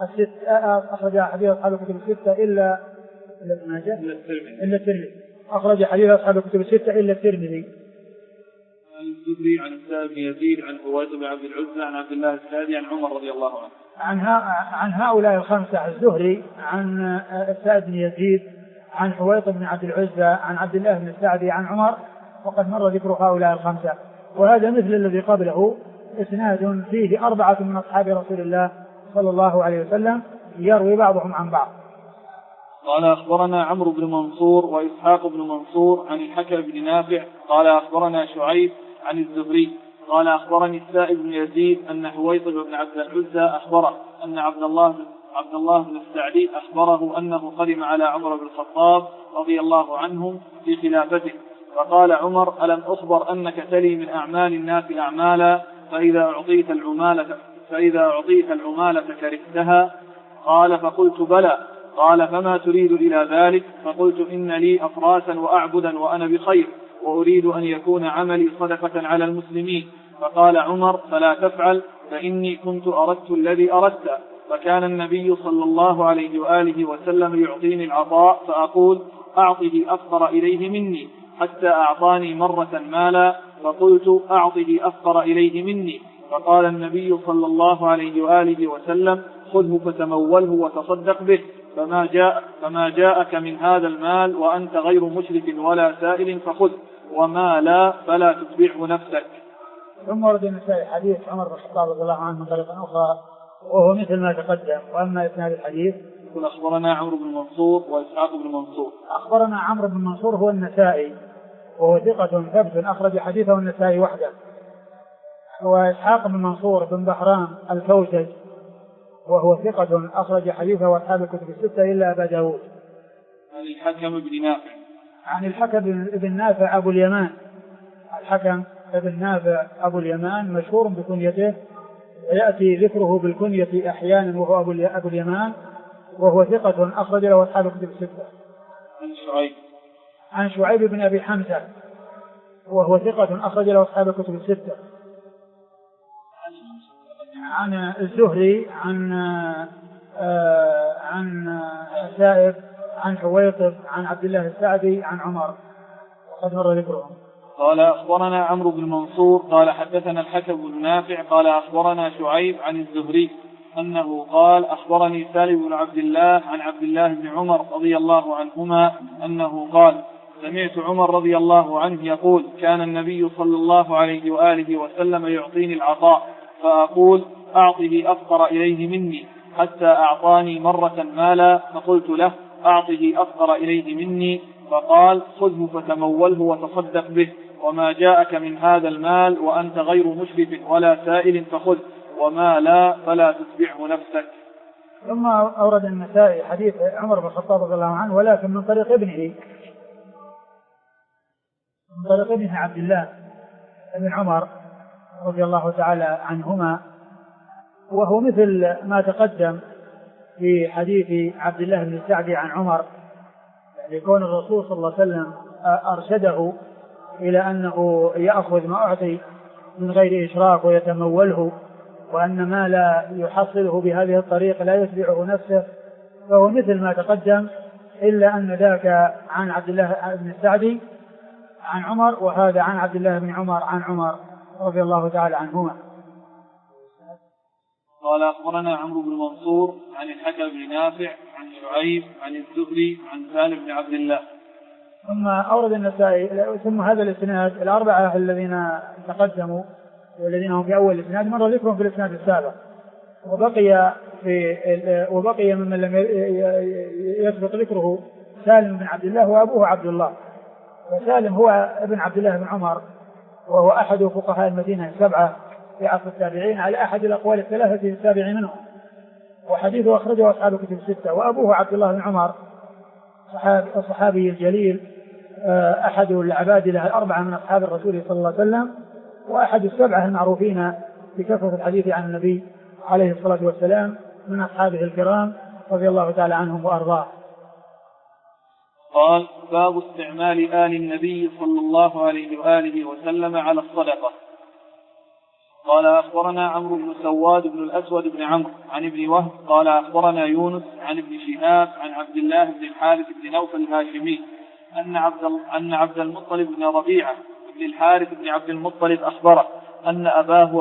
الستة إلا الترمذي. أخرج حديث أصحاب الكتب الستة إلا الترمذي. عن الزهري عن السائب بن يزيد عن حويط بن عبد العزى عن عبد الله السعدي عن عمر رضي الله عنه. عن هؤلاء الخمسة: الزهري عن السائب بن يزيد عن حويط بن عبد العزى عن عبد الله بن السعدي عن عمر، وقد مر ذكر هؤلاء الخمسة. وهذا مثل الذي قبله، إسناد فيه 4 من أصحاب رسول الله صلى الله عليه وسلم يروي بعضهم عن بعض. قال أخبرنا عمرو بن منصور وإسحاق بن منصور عن الحكم بن نافع قال أخبرنا شعيب عن الزهري قال أخبرني السائب بن يزيد أن حويط بن عبد العزى أخبره أن عبد الله بن السعدي أخبره أنه قدم على عمر بن الخطاب رضي الله عنه في خلافته، فقال عمر: ألم أخبر أنك تلي من أعمال الناس أعمالا، فإذا أعطيت العمالة كرهتها؟ قال: فقلت: بلى. قال: فما تريد إلى ذلك؟ فقلت: إن لي أفراسا وأعبدا وأنا بخير، وأريد أن يكون عملي صدقة على المسلمين. فقال عمر: فلا تفعل، فإني كنت أردت الذي أردت. فكان النبي صلى الله عليه وآله وسلم يعطيني العطاء فأقول: أعطه أفقر إليه مني، حتى أعطاني مرة مالا فقلت: أعطه أفقر إليه مني. فقال النبي صلى الله عليه وآله وسلم: خذه فتموله وتصدق به، فما جاءك من هذا المال وأنت غير مشرف ولا سائل فخذ، وما لا فلا تتبعه نفسك. ثم ورد النسائي حديث عمر بن الخطاب رضي الله عنه من طريق أخرى وهو مثل ما تقدم. وأما إسناد الحديث: أخبرنا عمرو بن منصور وإسحاق بن منصور. أخبرنا عمرو بن منصور هو النسائي وهو ثقة ثبت أخرج حديثه النسائي وحده. وإسحاق بن منصور بن بحران الكوسج وهو ثقة أخرج حديثه أصحاب الكتب الستة إلا أبا داود. عن الحكم بن نافع. عن الحكم بن نافع أبو اليمان. الحكم بن نافع أبو اليمان مشهور بكنيته، ويأتي ذكره بالكنية أحيانا وهو أبو اليمان، وهو ثقة أخرج له أصحاب الكتب الستة. عن شعيب بن أبي حمزة وهو ثقة أخرج له أصحاب الكتب الستة. عن الزهري عن السائب عن حويطب عن عبد الله السعدي عن عمر، وقد مر ذكرهم. قال أخبرنا عمرو بن منصور قال حدثنا الحكم بن نافع قال أخبرنا شعيب عن الزهري أنه قال: أخبرني سالم بن عبد الله عن عبد الله بن عمر رضي الله عنهما أنه قال: سمعت عمر رضي الله عنه يقول: كان النبي صلى الله عليه وآله وسلم يعطيني العطاء فأقول: أعطه أفقر إليه مني، حتى أعطاني مرة مالا فقلت له: أعطه أفقر إليه مني. فقال: خذه فتموله وتصدق به، وما جاءك من هذا المال وأنت غير مشرف ولا سائل فخذ، وما لا فلا تتبعه نفسك. ثم أورد النسائي حديث عمر بن الخطاب رضي الله عنه ولكن من طريق ابنه من طريق ابن عبد الله بن عمر رضي الله تعالى عنهما، وهو مثل ما تقدم في حديث عبد الله بن سعد عن عمر، لكون الرسول صلى الله عليه وسلم أرشده إلى أنه يأخذ ما أعطي من غير إشراك ويتموله، وأن ما لا يحصله بهذه الطريقة لا يتبعه نفسه، فهو مثل ما تقدم، إلا أن ذاك عن عبد الله بن سعد عن عمر، وهذا عن عبد الله بن عمر عن عمر رضي الله تعالى عنهما. قال أخبرنا عمرو بن منصور عن الحكم بن نافع عن شعيب عن الزهري عن سالم بن عبد الله. ثم أورد النسائي ثم هذا الإسناد الأربعة الذين تقدموا والذين هم في أول الإسناد مر ذكرهم في الإسناد السابق، وبقي ممن لم يسبق ذكره سالم بن عبد الله وأبوه عبد الله. وسالم هو ابن عبد الله بن عمر، وهو أحد فقهاء المدينة السبعة في عصر التابعين على أحد الأقوال الثلاثة في السابع منهم، وحديثه أخرجه أصحاب الكتب الستة. وأبوه عبد الله بن عمر الصحابي الجليل، أحد العبادلة الأربعة من أصحاب الرسول صلى الله عليه وسلم، وأحد السبعة المعروفين بكثرة الحديث عن النبي عليه الصلاة والسلام من أصحابه الكرام رضي الله تعالى عنهم وأرضاه. قال: باب استعمال آل النبي صلى الله عليه وآله وسلم على الصدقة. قال: أخبرنا عمرو بن سواد بن الأسود بن عمرو عن ابن وهب قال: أخبرنا يونس عن ابن شهاب عن عبد الله بن الحارث بن نوفل الهاشمي أن عبد المطلب بن ربيعة بن الحارث بن عبد المطلب أخبره أن أباه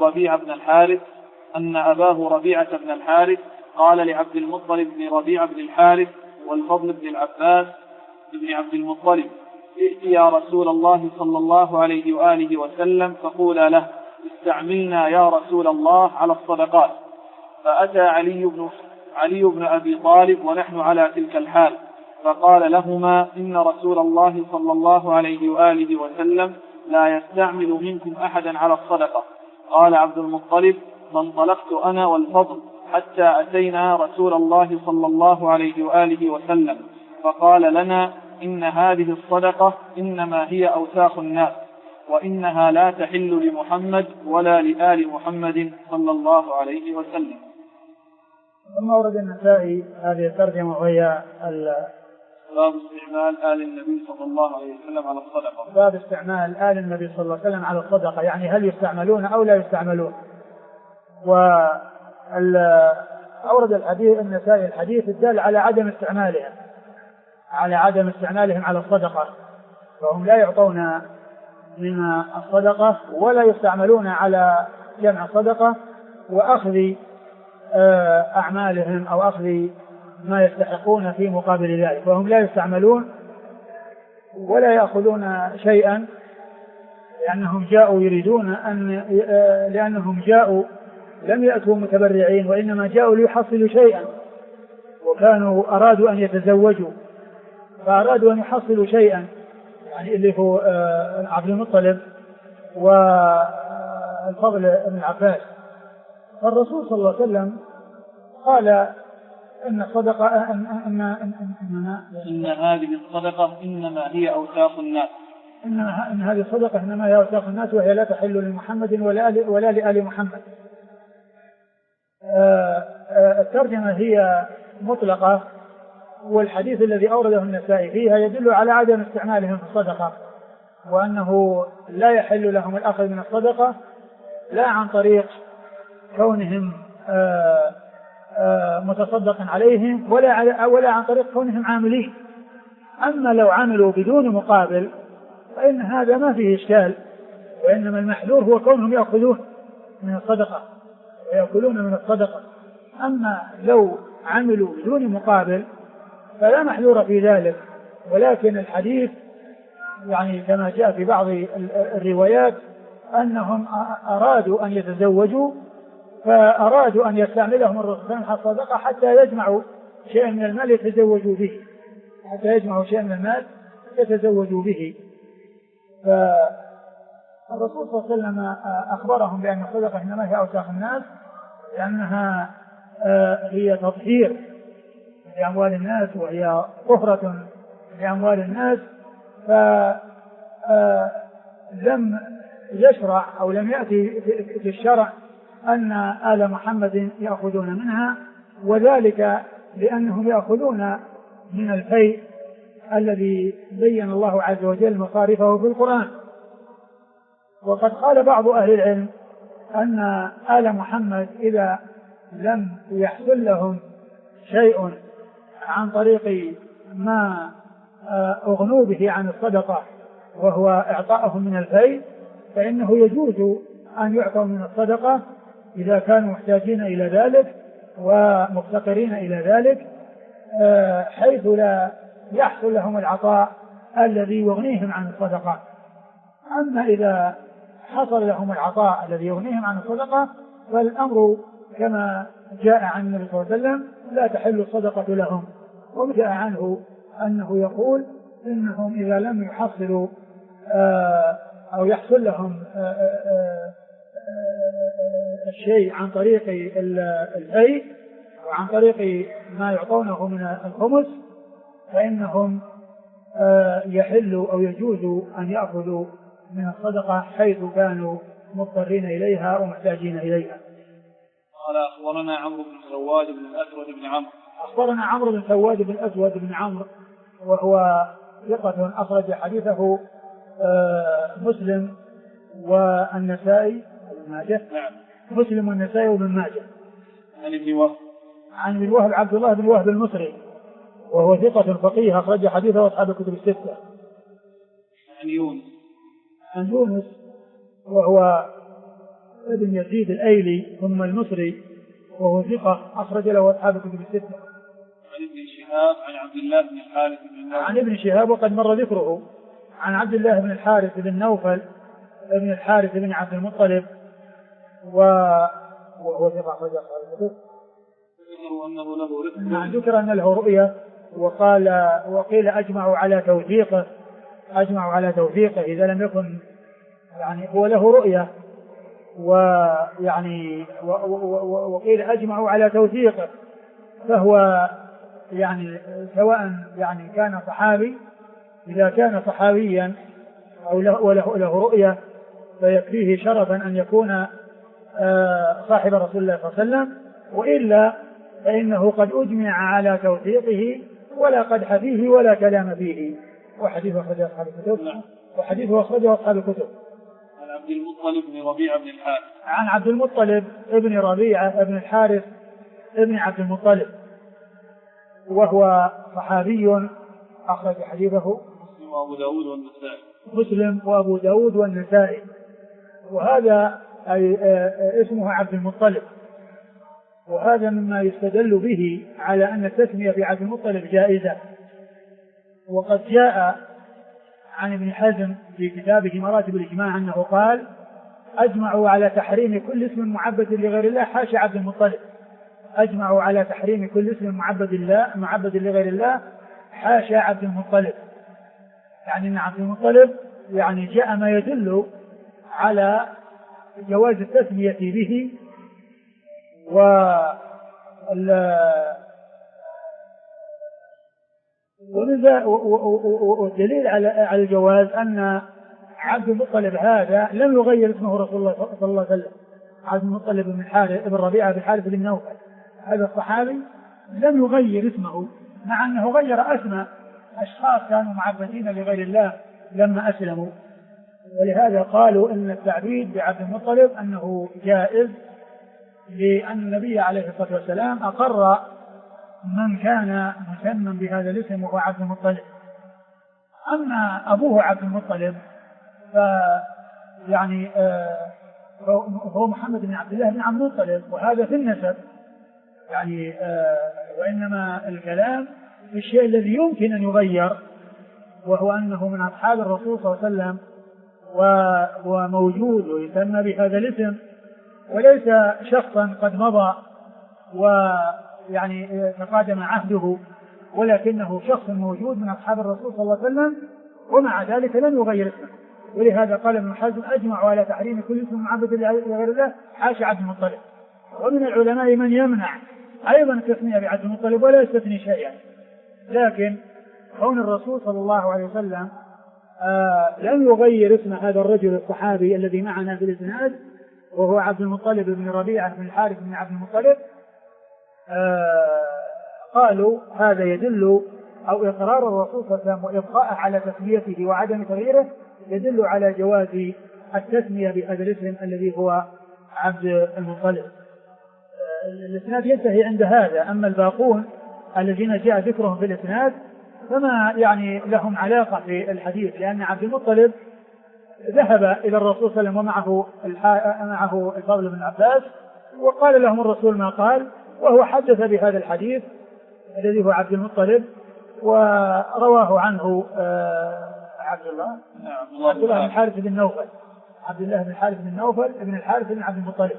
ربيعة بن الحارث قال لعبد المطلب بن ربيعة بن الحارث والفضل بن العباس بن عبد المطلب: ائت يا رسول الله صلى الله عليه وآله وسلم فقولا له: استعملنا يا رسول الله على الصدقات. فأتى علي بن أبي طالب ونحن على تلك الحال، فقال لهما: إن رسول الله صلى الله عليه وآله وسلم لا يستعمل منكم أحدا على الصدقة. قال عبد المطلب: فانطلقت أنا والفضل حتى أتينا رسول الله صلى الله عليه وآله وسلم، فقال لنا: إن هذه الصدقة إنما هي أوساخ الناس، وإنها لا تحل لمحمد ولا لآل محمد صلى الله عليه وسلم. ثم ورد النسائي هذه الترجمة وهي باب استعمال آل النبي صلى الله عليه وسلم على الصدقة. باب استعمال آل النبي صلى الله عليه وسلم على الصدقة، يعني هل يستعملون أو لا يستعملون. وأورد النسائي الحديث الدال على عدم استعمالهم على الصدقة، فهم لا يعطون من الصدقة ولا يستعملون على جمع الصدقة وأخذ أعمالهم أو أخذ ما يستحقون في مقابل ذلك، فهم لا يستعملون ولا يأخذون شيئا، لأنهم جاءوا لم يأتوا متبرعين، وإنما جاءوا ليحصلوا شيئا، وكانوا أرادوا أن يتزوجوا فأرادوا أن يحصلوا شيئا، يعني اللي هو عبد المطلب والفضل بن عباس. فالرسول صلى الله عليه وسلم قال: إن الصدقة إن هذه الصدقة إنما هي أوساخ الناس، إن هذه الصدقة إنما هي أوساخ الناس، وهي لا تحل لمحمد ولا لآل محمد. الترجمة هي مطلقة، والحديث الذي أورده النسائي فيها يدل على عدم استعمالهم في الصدقة، وأنه لا يحل لهم الأخذ من الصدقة لا عن طريق كونهم متصدق عليهم ولا عن طريق كونهم عاملين. أما لو عملوا بدون مقابل فإن هذا ما فيه إشكال، وإنما المحذور هو كونهم يأخذون من الصدقة ويأكلون من الصدقة. أما لو عملوا بدون مقابل فلا محذور في ذلك، ولكن الحديث يعني كما جاء في بعض الروايات أنهم أرادوا أن يتزوجوا، فأرادوا أن يستعملهم الرسول على الصدقة حتى يجمعوا شيئا من المال يتزوجوا به، فالرسول صلى الله عليه وسلم أخبرهم بأن الصدقة إنما هي أوساخ الناس، لأنها هي تطهير لأموال الناس وهي طهرة لأموال الناس، لم يشرع أو لم يأتي في الشرع أن آل محمد يأخذون منها، وذلك لأنهم يأخذون من الفيء الذي بين الله عز وجل مصارفه في القرآن. وقد قال بعض أهل العلم أن آل محمد إذا لم يحصل لهم شيء عن طريق ما أغنوا به عن الصدقة وهو إعطاءهم من الفيء، فإنه يجوز أن يعطوا من الصدقة إذا كانوا محتاجين إلى ذلك ومفتقرين إلى ذلك، حيث لا يحصل لهم العطاء الذي يغنيهم عن الصدقة. أما إذا حصل لهم العطاء الذي يغنيهم عن الصدقة فالأمر كما جاء عن النبي صلى الله عليه وسلم لا تحل الصدقة لهم. وجاء عنه أنه يقول إنهم إذا لم يحصلوا أو يحصل لهم الشيء عن طريق الفيء وعن طريق ما يعطونه من الخمس فإنهم يحل أو يجوز أن يأخذوا من الصدقة حيث كانوا مضطرين إليها ومحتاجين إليها. قال أخبرنا عمرو بن سواد بن الأسود بن عمرو. أخبرنا عمرو بن سواد بن الأسود بن عمرو وهو ثقة أخرج حديثه مسلم والنسائي وابن ماجه. نعم. مسلم والنسائي وابن ماجه. عن ابن وهب عبد الله بن وهب المصري وهو ثقة فقيه أخرج حديثه أصحاب الكتب الستة. عن يونس وهو ابن يزيد الأيلي ثم المصري وهو ثقة أخرج له أصحاب الكتب الستة. عن ابن شهاب عن عبد الله بن الحارث بن نوفل. عن ابن شهاب وقد مر ذكره. عن عبد الله بن الحارث بن نوفل ابن الحارث بن عبد المطلب وهو ثقة أخرج أصحاب الكتب. ذكر أن له رؤية وقيل أجمعوا على توثيقه إذا لم يكن يعني هو له رؤية ويعني وقيل أجمعوا على توثيقه، فهو يعني سواء يعني كان صحابي، إذا كان صحابيا أو له رؤية فيكفيه شرفا أن يكون صاحب رسول الله صلى الله عليه وسلم، وإلا فإنه قد أجمع على توثيقه ولا قدح فيه ولا كلام فيه. وحديثه أخرجه أصحاب الكتب. عن عبد المطلب بن ربيعة بن الحارث. عن عبد المطلب ابن ربيعة بن الحارث ابن عبد المطلب وهو صحابي أخرج حديثه مسلم وأبو داود والنسائي. وهذا أي اسمه عبد المطلب، وهذا مما يستدل به على أن التسمية بعبد المطلب جائزة. وقد جاء عن ابن حزم في كتابه مراتب الإجماع أنه قال أجمعوا على تحريم كل اسم معبد لغير الله حاشا عبد المطلب. أجمعوا على تحريم كل اسم معبد لغير الله حاشا عبد المطلب، يعني أن عبد المطلب يعني جاء ما يدل على جواز التسمية به. والدليل على الجواز أن عبد المطلب هذا لم يغير اسمه رسول الله صلى الله عليه وسلم. عبد المطلب بن ربيعة بن حارث بن نوفل هذا الصحابي لم يغير اسمه، مع أنه غير أسماء أشخاص كانوا معبدين لغير الله لما أسلموا. ولهذا قالوا أن التعبيد بعبد المطلب أنه جائز، لأن النبي عليه الصلاة والسلام أقر من كان مسمى بهذا الاسم وهو عبد المطلب. أما أبوه عبد المطلب يعني هو محمد بن عبد الله بن عبد المطلب، وهذا في النسب يعني وإنما الكلام في الشيء الذي يمكن أن يغير، وهو أنه من أصحاب الرسول صلى الله عليه وسلم وهو موجود ويسمى بهذا الاسم، وليس شخصا قد مضى ويعني تقادم عهده، ولكنه شخص موجود من أصحاب الرسول صلى الله عليه وسلم ومع ذلك لم يغير اسمه. ولهذا قال ابن حزم أجمعوا على تحريم كل اسم معبد لغير الله حاشا عبد المطلب. ومن العلماء من يمنع أيضا التسمية بعبد المطلب ولا يستثني شيئا، لكن كون الرسول صلى الله عليه وسلم لم يغير اسم هذا الرجل الصحابي الذي معنا في الإسناد وهو عبد المطلب بن ربيعة بن الحارث بن عبد المطلب. قالوا هذا يدل أو إقرار الرسول صلى الله عليه وسلم وإبقاءه على تسميته وعدم تغييره يدل على جواز التسمية بهذا الاسم الذي هو عبد المطلب. الإسناد ينتهي عند هذا. أما الباقون الذين جاء ذكرهم في الإسناد فما يعني لهم علاقة في الحديث، لأن عبد المطلب ذهب إلى الرسول صلى الله عليه وسلم ومعه الفضل بن عباس وقال لهم الرسول ما قال، وهو حدث بهذا الحديث الذي هو عبد المطلب ورواه عنه عبد الله بن الحارث بن نوفل، عبد الله بن الحارث بن نوفل ابن الحارث بن عبد المطلب.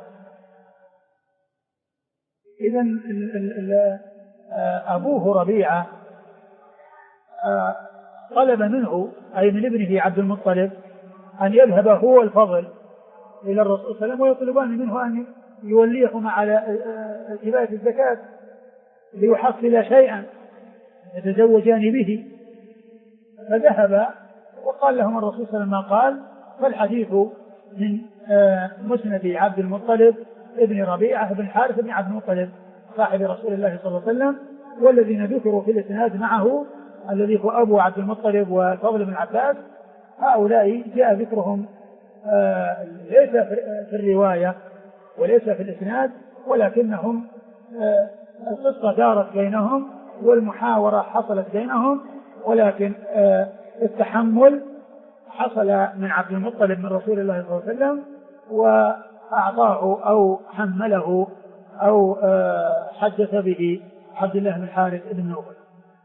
إذن أبوه ربيعة طلب منه أي من ابنه عبد المطلب أن يذهب هو الفضل إلى الرسول صلى الله عليه وسلم ويطلبان منه أن يوليهما على كفاية الزكاة ليحصل شيئا يتزوجان به. فذهب وقال لهم الرسول صلى الله عليه وسلم ما قال. فالحديث من مسند عبد المطلب ابن ربيعة بن الحارث بن عبد المطلب صاحب رسول الله صلى الله عليه وسلم، والذين ذكروا في الإسناد معه الذي هو أبو عبد المطلب والفضل بن عباس، هؤلاء جاء ذكرهم ليس في الرواية وليس في الإسناد، ولكنهم القصة دارت بينهم والمحاورة حصلت بينهم، ولكن التحمل حصل من عبد المطلب من رسول الله صلى الله عليه وسلم وأعطاه أو حمله أو حدث به عبد الله بن الحارث بن نوفل.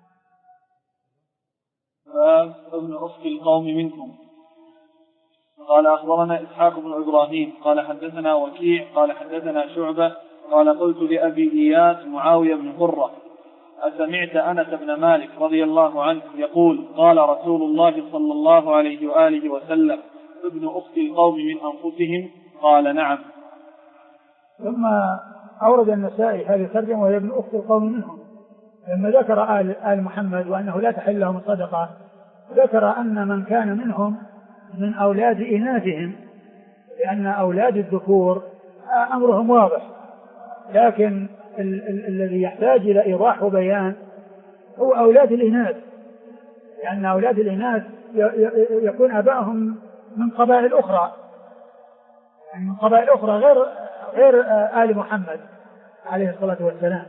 ابن أخت القوم منكم. قال أخبرنا إسحاق بن إبراهيم قال حدثنا وكيع قال حدثنا شعبة قال قلت لأبي إياس معاوية بن قرة أسمعت أنس بن مالك رضي الله عنه يقول قال رسول الله صلى الله عليه وآله وسلم ابن أخت القوم من أنفسهم؟ قال نعم. ثم أورد النسائي هذه الترجمة وهي ابن أخت القوم منهم. لما ذكر آل محمد وأنه لا تحل لهم الصدقة ذكر أن من كان منهم من أولاد إناثهم، لأن أولاد الذكور أمرهم واضح، لكن الذي يحتاج إلى إيضاح وبيان هو أولاد الإناث، لأن أولاد الإناث يكون أبائهم من قبائل أخرى، يعني من قبائل أخرى غير آل محمد عليه الصلاة والسلام.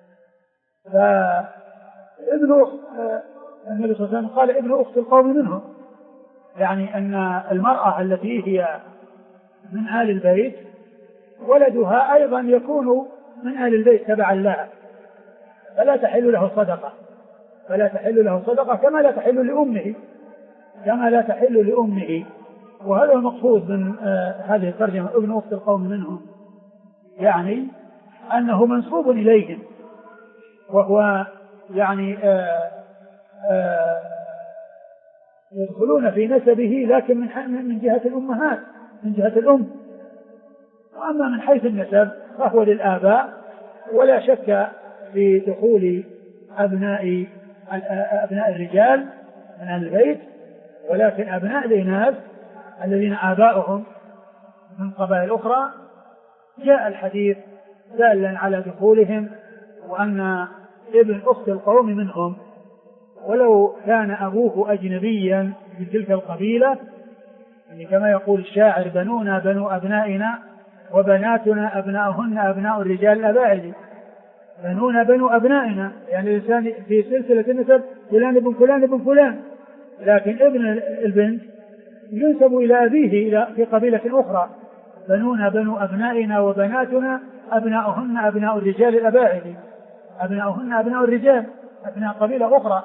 فابن النبي صلى الله عليه وسلم قال ابن أخت القوم منهم، يعني أن المرأة التي هي من آل البيت ولدها أيضا يكون من آل البيت تبعا لها، فلا تحل له صدقة كما لا تحل لأمه وهذا المقصود من هذه الترجمة ابن أخت القوم منهم، يعني أنه منسوب إليهم، وهو يعني يدخلون في نسبه لكن من جهة الأمهات، من جهة الأم. وأما من حيث النسب فهو للآباء، ولا شك في دخول أبناء الرجال من البيت، ولكن أبناء الإناث الذين آباؤهم من قبائل أخرى جاء الحديث دالا على دخولهم، وأن ابن أخت القوم منهم ولو كان أبوه أجنبيا من تلك القبيلة، يعني كما يقول الشاعر بنونا بنو أبنائنا وبناتنا أبناؤهن أبناء الرجال الأباعد. بنونا بنو أبنائنا يعني الإنسان في سلسلة النسب فلان ابن فلان ابن فلان، لكن ابن البنت ينسب إلى أبيه في قبيلة أخرى. بنونا بنو أبنائنا وبناتنا أبناؤهن أبناء الرجال الأباعد، أبناؤهن أبناء الرجال أبناء قبيلة أخرى.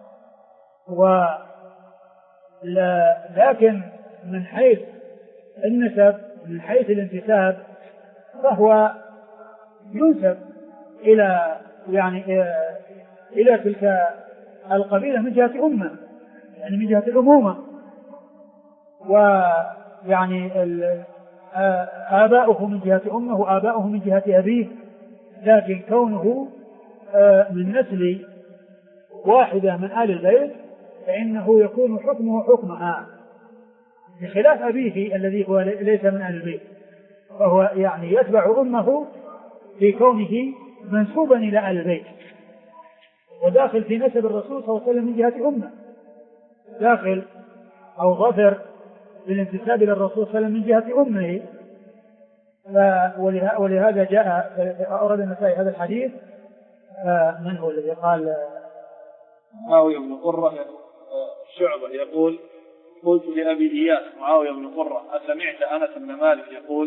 لكن من حيث النسب من حيث الانتساب فهو ينسب إلى إلى تلك القبيلة من جهة أمه، يعني من جهة الأمومة، ويعني آباؤه من جهة أمه وآباؤه من جهة أبيه، لكن كونه من نسل واحدة من آل البيت فإنه يكون حكمه حكمها، بخلاف أبيه الذي هو ليس من أهل البيت، فهو يعني يتبع أمه في كونه منسوبا إلى أهل البيت، وداخل في نسب الرسول صلى الله عليه وسلم من جهة أمه، داخل أو ظفر بالانتساب إلى الرسول صلى الله عليه وسلم من جهة أمه. ولهذا جاء أورد النسائي هذا الحديث. من هو الذي قال؟ معاوية بن قرة شعبة يقول قلت لأبي إياس معاوية بن قرة أسمعت أنس بن مالك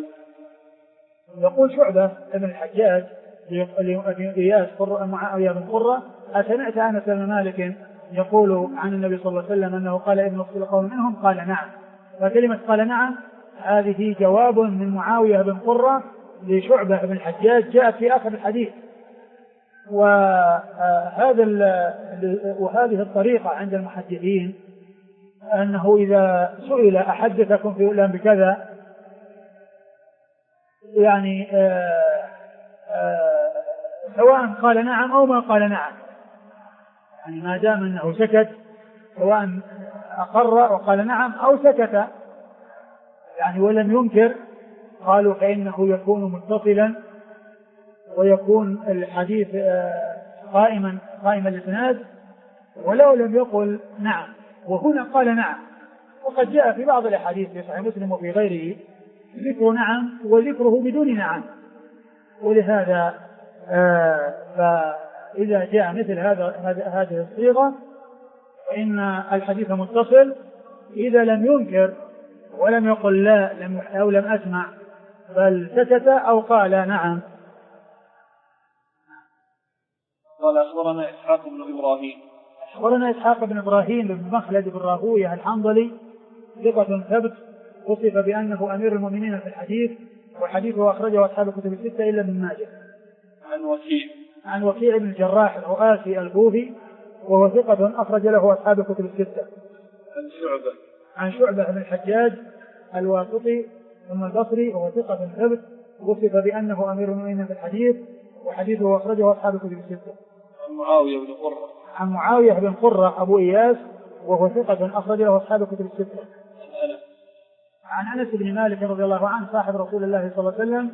يقول شعبة ابن الحجاج لأبي إياس معاوية بن قرة أسمعت أنس بن مالك يقول عن النبي صلى الله عليه وسلم أنه قال ابن أخت القوم منهم؟ قال نعم. فكلمة قال نعم هذه جواب من معاوية بن قرة لشعبة بن الحجاج جاءت في آخر الحديث. وهذه الطريقة عند المحدثين أنه إذا سئل أحدثكم في فلان بكذا يعني سواء قال نعم أو ما قال نعم، يعني ما دام أنه سكت سواء أقر وقال نعم أو سكت يعني ولم ينكر، قالوا فإنه يكون متصلا ويكون الحديث قائم الإسناد ولو لم يقل نعم. وهنا قال نعم، وقد جاء في بعض الأحاديث في صحيح مسلم وفي غيره ذكر نعم وذكره بدون نعم. ولهذا فإذا جاء مثل هذه الصيغة فإن الحديث متصل إذا لم ينكر ولم يقل لا أو لم أسمع بل سكت أو قال نعم. قال أخبرنا إسحاق بن إبراهيم. أخبرنا إسحاق بن إبراهيم بن مخلد بن راهويه الحنظلي ثقة ثبت، وصف بأنه أمير المؤمنين في الحديث، وحديثه أخرجه أصحاب الكتب الستة إلا ابن ماجه. عن وكيع بن الجراح الرؤاسي الكوفي وهو ثقة أخرج له أصحاب الكتب الستة. عن شعبة بن الحجاج الواسطي ثم البصري وهو ثقة ثبت، وصف بأنه أمير المؤمنين في الحديث، وحديثه أخرجه أصحاب الكتب الستة. عن معاوية بن قرة أبو إياس وهو ثقة أخرج له أصحاب الكتب الستة. عن أنس بن مالك رضي الله عنه صاحب رسول الله صلى الله عليه وسلم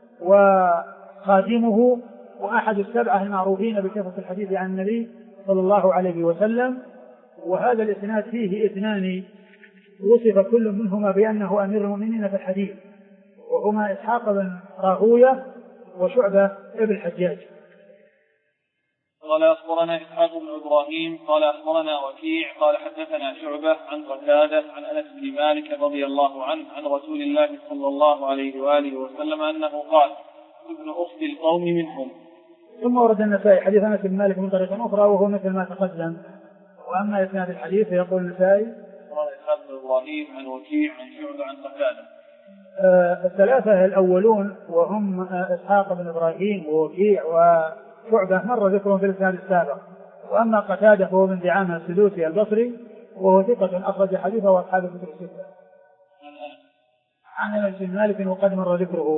وخادمه وأحد السبعة المعروفين بكثرة الحديث عن النبي صلى الله عليه وسلم. وهذا الإسناد فيه اثنان وصف كل منهما بأنه أمير المؤمنين في الحديث، وهما إسحاق بن راهويه وشعبة ابن الحجاج. قال أخبرنا إسحاق بن إبراهيم قال أخبرنا وكيع قال حدثنا شعبة عن قتادة عن أنس بن مالك رضي الله عنه عن رسول الله صلى الله عليه وآله وسلم أنه قال ابن أخت القوم منهم. ثم ورد النسائي حديث أنس بن مالك من طريقة أخرى وهو مثل ما تقدم. وأما إسناد الحديث يقول النسائي قال إسحاق بن إبراهيم عن وكيع عن شعبة عن قتادة. الثلاثة الأولون وهم إسحاق بن إبراهيم ووكيع وشعبة مر ذكرهم في الإسناد السابق. وأما قتادة فهو من دعامة السدوسي البصري وهو ثقة أخرج حديثه وأصحاب الكتب الستة. عن أنس بن مالك وقد مر ذكره.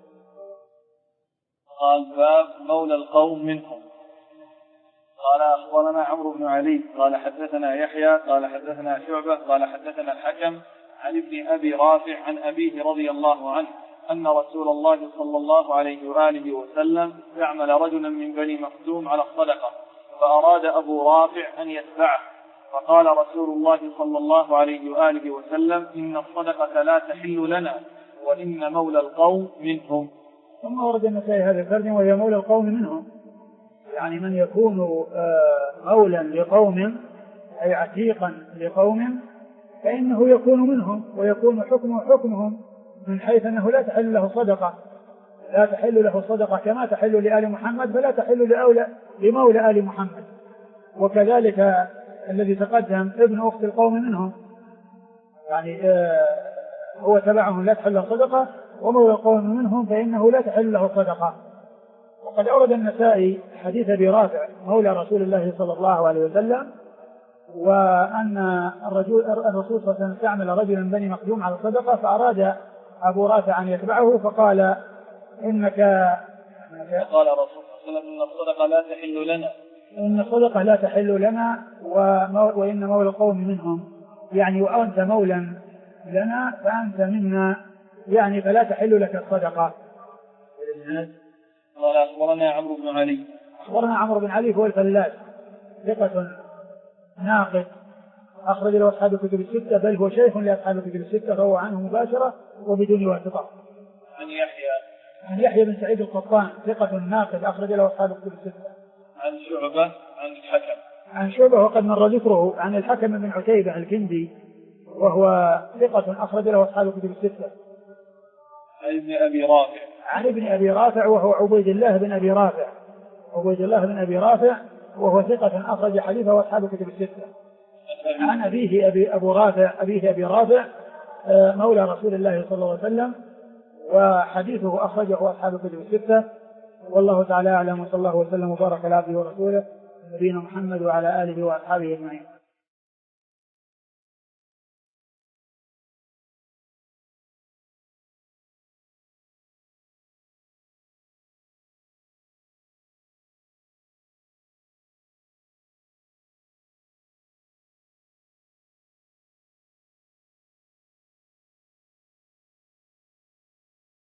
قال باب مولى القوم منهم. قال أخبرنا عمرو بن علي قال حدثنا يحيى قال حدثنا شعبة قال حدثنا الحكم عن ابن أبي رافع عن أبيه رضي الله عنه أن رسول الله صلى الله عليه وآله وسلم استعمل رجلا من بني مخزوم على الصدقة، فأراد أبو رافع أن يتبعه، فقال رسول الله صلى الله عليه وآله وسلم إن الصدقة لا تحل لنا وإن مولى القوم منهم. ثم ورد النسائي هذا الترجمة وهي مولى القوم منهم، يعني من يكون مولا لقوم أي عتيقا لقوم فإنه يكون منهم ويكون حكمهم من حيث أنه لا تحل له صدقة كما تحل لآل محمد فلا تحل لمولى آل محمد. وكذلك الذي تقدم ابن أخت القوم منهم، يعني هو تبعهم لا تحل له صدقة، ومولى القوم منهم فإنه لا تحل له صدقة. وقد أورد النسائي حديث أبي رافع مولى رسول الله صلى الله عليه وسلم، وأن الرسول صلى الله عليه وسلم استعمل رجلا من بني مخزوم على الصدقة، فأراد أبو رافع أن يتبعه فقال قال رسول الله صلى الله عليه وسلم إن الصدقة لا تحل لنا إن الصدقة لا تحل لنا وإن مولى القوم منهم، يعني وأنت مولا لنا فأنت منا، يعني فلا تحل لك الصدقة. قال أخبرنا عمرو بن علي. أخبرنا عمرو بن علي هو الفلاس ثقة ناقد أخرج له أصحاب الكتب الستة، بل هو شيخ لأصحاب الكتب الستة، فهو عنه مباشرة وبدون واسطة. عن يحيى بن سعيد القطان ثقة ناقد أخرج له أصحاب الكتب الستة. عن شعبة عن الحكم. عن شعبة وقد مر ذكره. عن الحكم بن عتيبة الكندي وهو ثقة أخرج له أصحاب الكتب الستة. عن ابن أبي رافع. عن ابن أبي رافع وهو عبيد الله بن أبي رافع. عبيد الله بن أبي رافع وهو ثقة أخرج حديثه أصحاب الكتب الستة. عن أبيه أبي رافع مولى رسول الله صلى الله عليه وسلم، وحديثه أخرجه أصحاب الكتب الستة. والله تعالى أعلم، وصلى الله وسلم وبارك على عبده ورسوله نبينا محمد وعلى آله وأصحابه أجمعين.